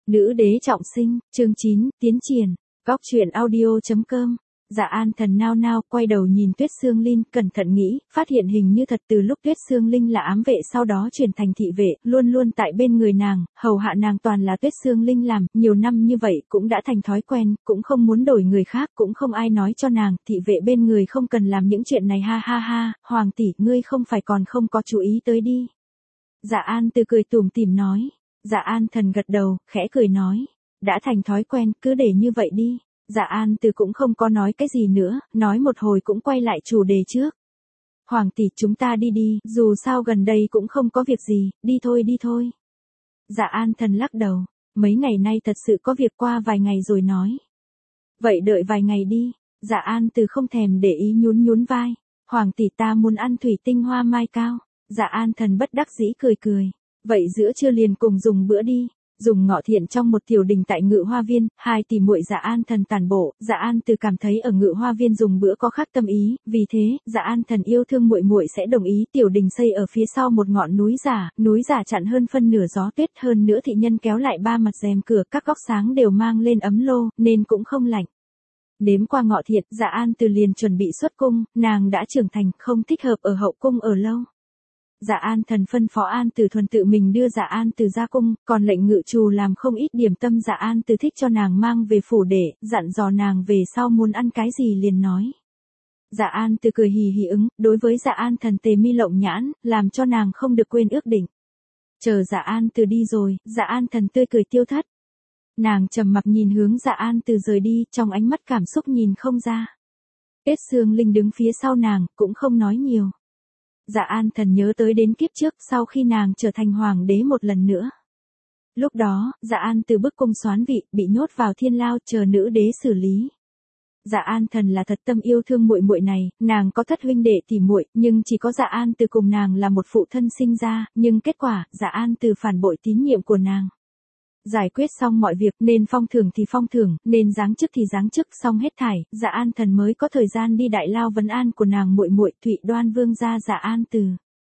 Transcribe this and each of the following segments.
Nữ đế trọng sinh, chương 9, tiến triển. Góc truyện audio.com. Dạ An Thần nao nao quay đầu nhìn Tuyết Sương Linh, cẩn thận nghĩ, phát hiện hình như thật từ lúc Tuyết Sương Linh là ám vệ sau đó chuyển thành thị vệ, luôn luôn tại bên người nàng, hầu hạ nàng toàn là Tuyết Sương Linh làm, nhiều năm như vậy cũng đã thành thói quen, cũng không muốn đổi người khác, cũng không ai nói cho nàng, thị vệ bên người không cần làm những chuyện này ha ha ha, Hoàng tỷ, ngươi không phải còn không có chú ý tới đi. Dạ An Từ cười tủm tỉm nói. Dạ An Thần gật đầu, khẽ cười nói, đã thành thói quen, cứ để như vậy đi. Dạ An Từ cũng không có nói cái gì nữa, nói một hồi cũng quay lại chủ đề trước. Hoàng tỷ, chúng ta đi đi, dù sao gần đây cũng không có việc gì, đi thôi đi thôi. Dạ An Thần lắc đầu, mấy ngày nay thật sự có việc, qua vài ngày rồi nói. Vậy đợi vài ngày đi. Dạ An Từ không thèm để ý, nhún nhún vai. Hoàng tỷ, ta muốn ăn thủy tinh hoa mai cao. Dạ An Thần bất đắc dĩ cười cười. Vậy giữa trưa liền cùng dùng bữa đi. Dùng Ngọ Thiện trong một tiểu đình tại Ngự Hoa Viên, hai tỷ muội Dạ An Thần tản bộ, Dạ An Từ cảm thấy ở Ngự Hoa Viên dùng bữa có khác tâm ý, vì thế, Dạ An Thần yêu thương muội muội sẽ đồng ý. Tiểu đình xây ở phía sau một ngọn núi giả chặn hơn phân nửa gió tuyết, hơn nữa thị nhân kéo lại ba mặt rèm cửa, các góc sáng đều mang lên ấm lô, nên cũng không lạnh. Đếm qua Ngọ Thiện, Dạ An Từ liền chuẩn bị xuất cung, nàng đã trưởng thành, không thích hợp ở hậu cung ở lâu. Dạ An Thần phân phó An Tử Thuần tự mình đưa Dạ An Từ ra cung, còn lệnh ngự trù làm không ít điểm tâm Dạ An Từ thích cho nàng mang về phủ để, dặn dò nàng về sau muốn ăn cái gì liền nói. Dạ An Từ cười hì hì ứng, đối với Dạ An Thần tề mi lộng nhãn, làm cho nàng không được quên ước định. Chờ Dạ An Từ đi rồi, Dạ An Thần tươi cười tiêu thất. Nàng trầm mặc nhìn hướng Dạ An Từ rời đi, trong ánh mắt cảm xúc nhìn không ra. Tuyết Sương Linh đứng phía sau nàng, cũng không nói nhiều. Dạ An Thần nhớ tới đến kiếp trước, sau khi nàng trở thành hoàng đế một lần nữa. Lúc đó, Dạ An Từ bức cung soán vị, bị nhốt vào thiên lao chờ nữ đế xử lý. Dạ An Thần là thật tâm yêu thương muội muội này, nàng có thất huynh đệ tỷ muội, nhưng chỉ có Dạ An Từ cùng nàng là một phụ thân sinh ra, nhưng kết quả, Dạ An Từ phản bội tín nhiệm của nàng. Giải quyết xong mọi việc, nên phong thưởng thì phong thưởng, nên giáng chức thì giáng chức, xong hết thảy, Dạ An Thần mới có thời gian đi đại lao vấn an của nàng muội muội Thụy Đoan vương gia Dạ An Từ.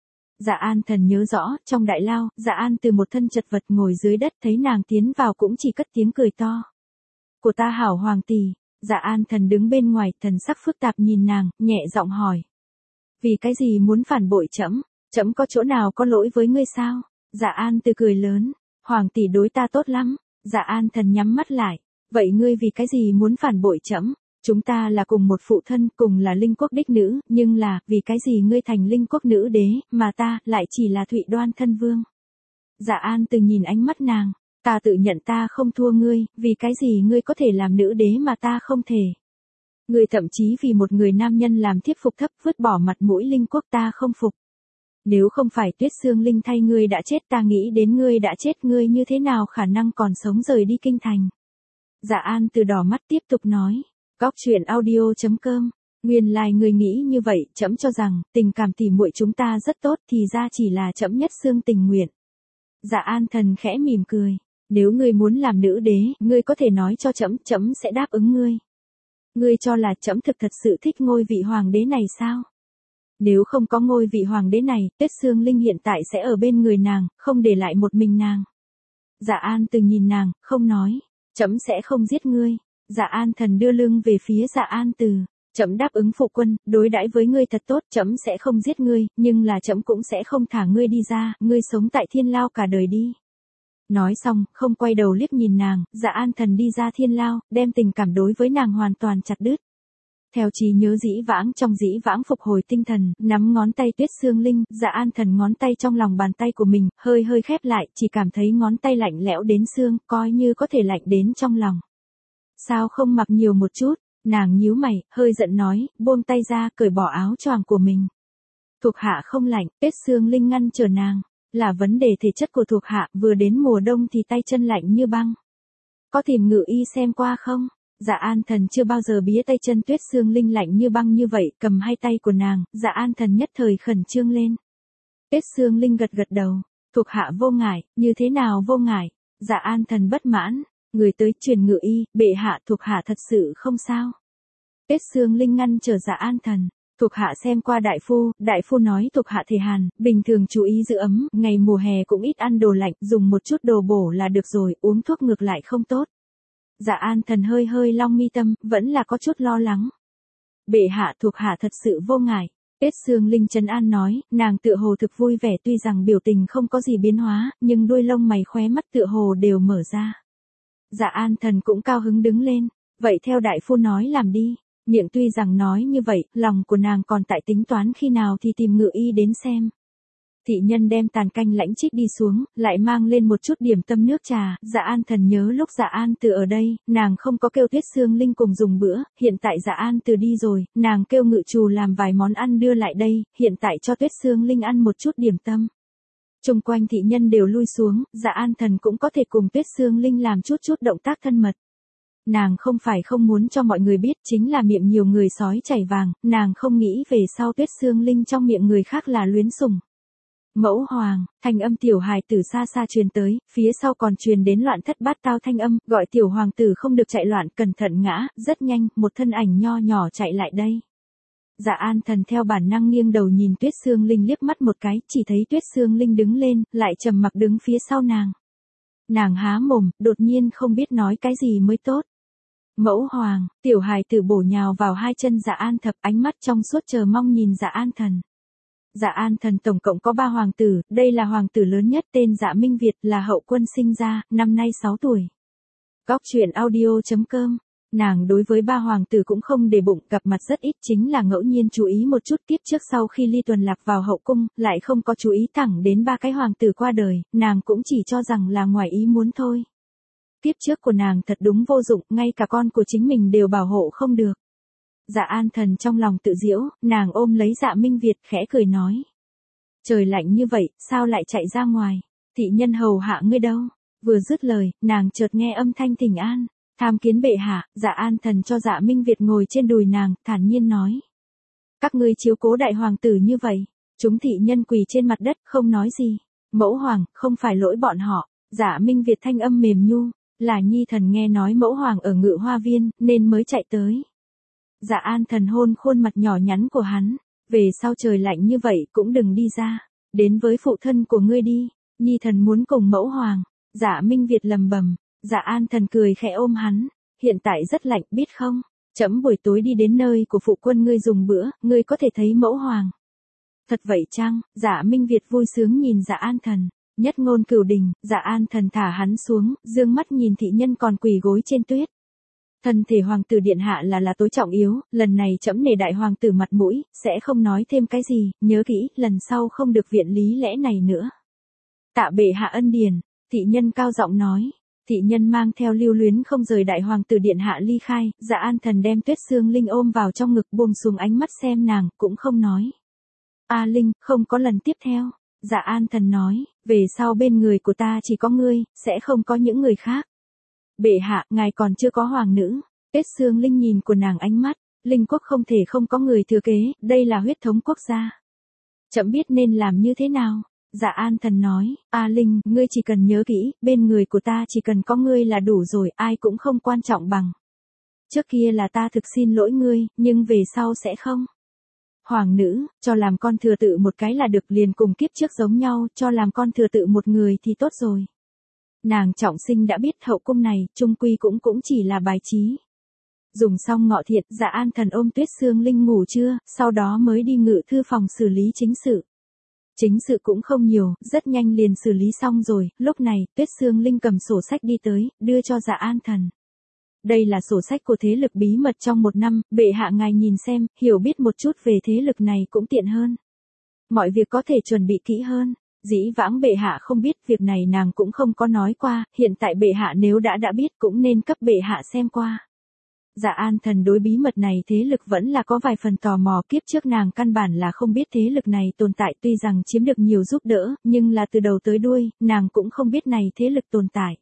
Dạ An Thần nhớ rõ, trong đại lao, Dạ An Từ một thân chật vật ngồi dưới đất, thấy nàng tiến vào cũng chỉ cất tiếng cười to. Của ta hảo hoàng tỷ. Dạ An Thần đứng bên ngoài, thần sắc phức tạp nhìn nàng, nhẹ giọng hỏi. Vì cái gì muốn phản bội trẫm? Trẫm có chỗ nào có lỗi với ngươi sao? Dạ An Từ cười lớn. Hoàng tỷ đối ta tốt lắm. Dạ An Thần nhắm mắt lại. Vậy ngươi vì cái gì muốn phản bội trẫm? Chúng ta là cùng một phụ thân, cùng là Linh Quốc đích nữ, nhưng là, vì cái gì ngươi thành Linh Quốc nữ đế, mà ta, lại chỉ là Thụy Đoan thân vương? Dạ An Từ nhìn ánh mắt nàng. Ta tự nhận ta không thua ngươi, vì cái gì ngươi có thể làm nữ đế mà ta không thể? Ngươi thậm chí vì một người nam nhân làm thiếp phục thấp, vứt bỏ mặt mũi Linh Quốc, ta không phục. Nếu không phải Tuyết Sương Linh thay ngươi đã chết, ta nghĩ đến ngươi đã chết, ngươi như thế nào khả năng còn sống rời đi kinh thành? Dạ An Từ đỏ mắt tiếp tục nói. Góc truyện audio.com. Nguyên lai ngươi nghĩ như vậy, trẫm cho rằng, tình cảm tỉ muội chúng ta rất tốt, thì ra chỉ là trẫm nhất xương tình nguyện. Dạ An Thần khẽ mỉm cười. Nếu ngươi muốn làm nữ đế, ngươi có thể nói cho trẫm, trẫm sẽ đáp ứng ngươi. Ngươi cho là trẫm thật sự thích ngôi vị hoàng đế này sao? Nếu không có ngôi vị hoàng đế này, Tuyết Sương Linh hiện tại sẽ ở bên người nàng, không để lại một mình nàng. Dạ An Từ nhìn nàng, không nói. Trẫm sẽ không giết ngươi. Dạ An Thần đưa lưng về phía Dạ An Từ. Trẫm đáp ứng phụ quân, đối đãi với ngươi thật tốt, trẫm sẽ không giết ngươi, nhưng là trẫm cũng sẽ không thả ngươi đi ra, ngươi sống tại thiên lao cả đời đi. Nói xong, không quay đầu liếc nhìn nàng, Dạ An Thần đi ra thiên lao, đem tình cảm đối với nàng hoàn toàn chặt đứt. Theo trí nhớ dĩ vãng trong dĩ vãng phục hồi tinh thần, nắm ngón tay Tuyết Sương Linh, Dạ An Thần ngón tay trong lòng bàn tay của mình, hơi khép lại, chỉ cảm thấy ngón tay lạnh lẽo đến xương, coi như có thể lạnh đến trong lòng. Sao không mặc nhiều một chút? Nàng nhíu mày, hơi giận nói, buông tay ra, cởi bỏ áo choàng của mình. Thuộc hạ không lạnh, Tuyết Sương Linh ngăn trở nàng. Là vấn đề thể chất của thuộc hạ, vừa đến mùa đông thì tay chân lạnh như băng. Có tìm ngự y xem qua không? Dạ An Thần chưa bao giờ bía tay chân Tuyết Sương Linh lạnh như băng như vậy, cầm hai tay của nàng, Dạ An Thần nhất thời khẩn trương lên. Tuyết Sương Linh gật đầu, thuộc hạ vô ngại, như thế nào vô ngại? Dạ An Thần bất mãn, người tới truyền ngự y, bệ hạ thuộc hạ thật sự không sao. Tuyết Sương Linh ngăn trở Dạ An Thần, Thuộc hạ xem qua đại phu nói thuộc hạ thể hàn, bình thường chú ý giữ ấm, ngày mùa hè cũng ít ăn đồ lạnh, dùng một chút đồ bổ là được rồi, uống thuốc ngược lại không tốt. Dạ An Thần hơi hơi long mi tâm, vẫn là có chút lo lắng. Bệ hạ, thuộc hạ thật sự vô ngại. Tuyết Sương Linh trấn an nói, nàng tựa hồ thực vui vẻ, tuy rằng biểu tình không có gì biến hóa, nhưng đuôi lông mày khóe mắt tựa hồ đều mở ra. Dạ An Thần cũng cao hứng đứng lên, vậy theo đại phu nói làm đi. Miệng tuy rằng nói như vậy, lòng của nàng còn tại tính toán khi nào thì tìm ngự y đến xem. Thị nhân đem tàn canh lãnh trích đi xuống, lại mang lên một chút điểm tâm nước trà. Dạ An Thần nhớ lúc Dạ An Từ ở đây, nàng không có kêu Tuyết Sương Linh cùng dùng bữa, hiện tại Dạ An Từ đi rồi, nàng kêu ngự trù làm vài món ăn đưa lại đây, hiện tại cho Tuyết Sương Linh ăn một chút điểm tâm. Chung quanh thị nhân đều lui xuống, Dạ An Thần cũng có thể cùng Tuyết Sương Linh làm chút động tác thân mật. Nàng không phải không muốn cho mọi người biết, chính là miệng nhiều người sói chảy vàng, nàng không nghĩ về sau Tuyết Sương Linh trong miệng người khác là luyến sủng. Mẫu hoàng, thanh âm tiểu hài tử xa xa truyền tới, phía sau còn truyền đến loạn thất bát tao thanh âm, gọi tiểu hoàng tử không được chạy loạn, cẩn thận ngã, rất nhanh, một thân ảnh nho nhỏ chạy lại đây. Dạ An Thần theo bản năng nghiêng đầu nhìn Tuyết Sương Linh liếc mắt một cái, chỉ thấy Tuyết Sương Linh đứng lên, lại trầm mặc đứng phía sau nàng. Nàng há mồm, đột nhiên không biết nói cái gì mới tốt. Mẫu hoàng, tiểu hài tử bổ nhào vào hai chân Dạ An Thập, ánh mắt trong suốt chờ mong nhìn Dạ An Thần. Dạ An Thần tổng cộng có 3 hoàng tử, đây là hoàng tử lớn nhất tên Dạ Minh Việt là hậu quân sinh ra, năm nay 6 tuổi. Góc truyện audio.com. Nàng đối với 3 hoàng tử cũng không để bụng, gặp mặt rất ít, chính là ngẫu nhiên chú ý một chút. Kiếp trước sau khi Ly Tuần Lạc vào hậu cung, lại không có chú ý thẳng đến 3 cái hoàng tử qua đời, nàng cũng chỉ cho rằng là ngoài ý muốn thôi. Kiếp trước của nàng thật đúng vô dụng, ngay cả con của chính mình đều bảo hộ không được. Dạ An Thần trong lòng tự giễu, nàng ôm lấy Dạ Minh Việt khẽ cười nói. Trời lạnh như vậy, sao lại chạy ra ngoài? Thị nhân hầu hạ ngươi đâu? Vừa dứt lời, nàng chợt nghe âm thanh thỉnh an. Tham kiến bệ hạ. Dạ An Thần cho Dạ Minh Việt ngồi trên đùi nàng, thản nhiên nói. Các ngươi chiếu cố đại hoàng tử như vậy. Chúng thị nhân quỳ trên mặt đất, không nói gì. Mẫu hoàng, không phải lỗi bọn họ. Dạ Minh Việt thanh âm mềm nhu. Là nhi thần nghe nói mẫu hoàng ở Ngự Hoa Viên, nên mới chạy tới. Dạ An Thần hôn khuôn mặt nhỏ nhắn của hắn. Về sau trời lạnh như vậy cũng đừng đi ra. Đến với phụ thân của ngươi đi. Nhi thần muốn cùng mẫu hoàng. Dạ Minh Việt lầm bầm. Dạ An Thần cười khẽ ôm hắn. Hiện tại rất lạnh, biết không? Trẫm buổi tối đi đến nơi của phụ quân ngươi dùng bữa, ngươi có thể thấy mẫu hoàng. Thật vậy chăng? Dạ Minh Việt vui sướng nhìn Dạ An Thần. Nhất ngôn cửu đình, Dạ An Thần thả hắn xuống, dương mắt nhìn thị nhân còn quỳ gối trên tuyết. Thân thể hoàng tử điện hạ là tối trọng yếu, lần này trẫm nể đại hoàng tử mặt mũi, sẽ không nói thêm cái gì, nhớ kỹ, lần sau không được viện lý lẽ này nữa. Tạ bệ hạ ân điển, thị nhân cao giọng nói. Thị nhân mang theo lưu luyến không rời đại hoàng tử điện hạ ly khai, Dạ An Thần đem Tuyết Sương Linh ôm vào trong ngực, buông xuống ánh mắt xem nàng, cũng không nói. A Linh, không có lần tiếp theo. Dạ An Thần nói, về sau bên người của ta chỉ có ngươi, sẽ không có những người khác. Bệ hạ, ngài còn chưa có hoàng nữ. Tuyết Sương Linh nhìn của nàng ánh mắt, Linh quốc không thể không có người thừa kế, đây là huyết thống quốc gia. Chậm biết nên làm như thế nào. Dạ An Thần nói, A Linh, ngươi chỉ cần nhớ kỹ, bên người của ta chỉ cần có ngươi là đủ rồi, ai cũng không quan trọng bằng. Trước kia là ta thực xin lỗi ngươi, nhưng về sau sẽ không. Hoàng nữ, cho làm con thừa tự một cái là được, liền cùng kiếp trước giống nhau, cho làm con thừa tự một người thì tốt rồi. Nàng trọng sinh đã biết hậu cung này, chung quy cũng chỉ là bài trí. Dùng xong ngọ thiện, Dạ An Thần ôm Tuyết Sương Linh ngủ trưa, sau đó mới đi ngự thư phòng xử lý chính sự. Chính sự cũng không nhiều, rất nhanh liền xử lý xong rồi, lúc này, Tuyết Sương Linh cầm sổ sách đi tới, đưa cho Dạ An Thần. Đây là sổ sách của thế lực bí mật trong 1 năm, bệ hạ ngài nhìn xem, hiểu biết một chút về thế lực này cũng tiện hơn. Mọi việc có thể chuẩn bị kỹ hơn. Dĩ vãng bệ hạ không biết, việc này nàng cũng không có nói qua, hiện tại bệ hạ nếu đã biết cũng nên cấp bệ hạ xem qua. Dạ An Thần đối bí mật này thế lực vẫn là có vài phần tò mò, kiếp trước nàng căn bản là không biết thế lực này tồn tại, tuy rằng chiếm được nhiều giúp đỡ, nhưng là từ đầu tới đuôi, nàng cũng không biết này thế lực tồn tại.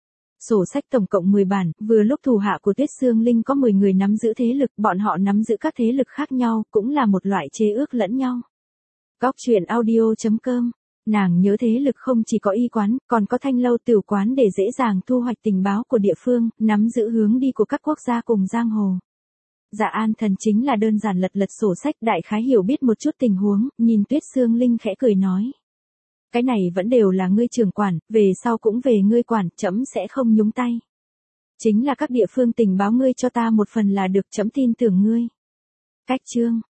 Sổ sách tổng cộng 10 bản, vừa lúc thủ hạ của Tuyết Sương Linh có 10 người nắm giữ thế lực, bọn họ nắm giữ các thế lực khác nhau, cũng là một loại chế ước lẫn nhau. Góc truyện audio.com. Nàng nhớ thế lực không chỉ có y quán, còn có thanh lâu tiểu quán để dễ dàng thu hoạch tình báo của địa phương, nắm giữ hướng đi của các quốc gia cùng giang hồ. Dạ An Thần chính là đơn giản lật sổ sách đại khái hiểu biết một chút tình huống, nhìn Tuyết Sương Linh khẽ cười nói. Cái này vẫn đều là ngươi trưởng quản, về sau cũng về ngươi quản, trẫm sẽ không nhúng tay. Chính là các địa phương tình báo ngươi cho ta một phần là được, trẫm tin tưởng ngươi. Cách chương.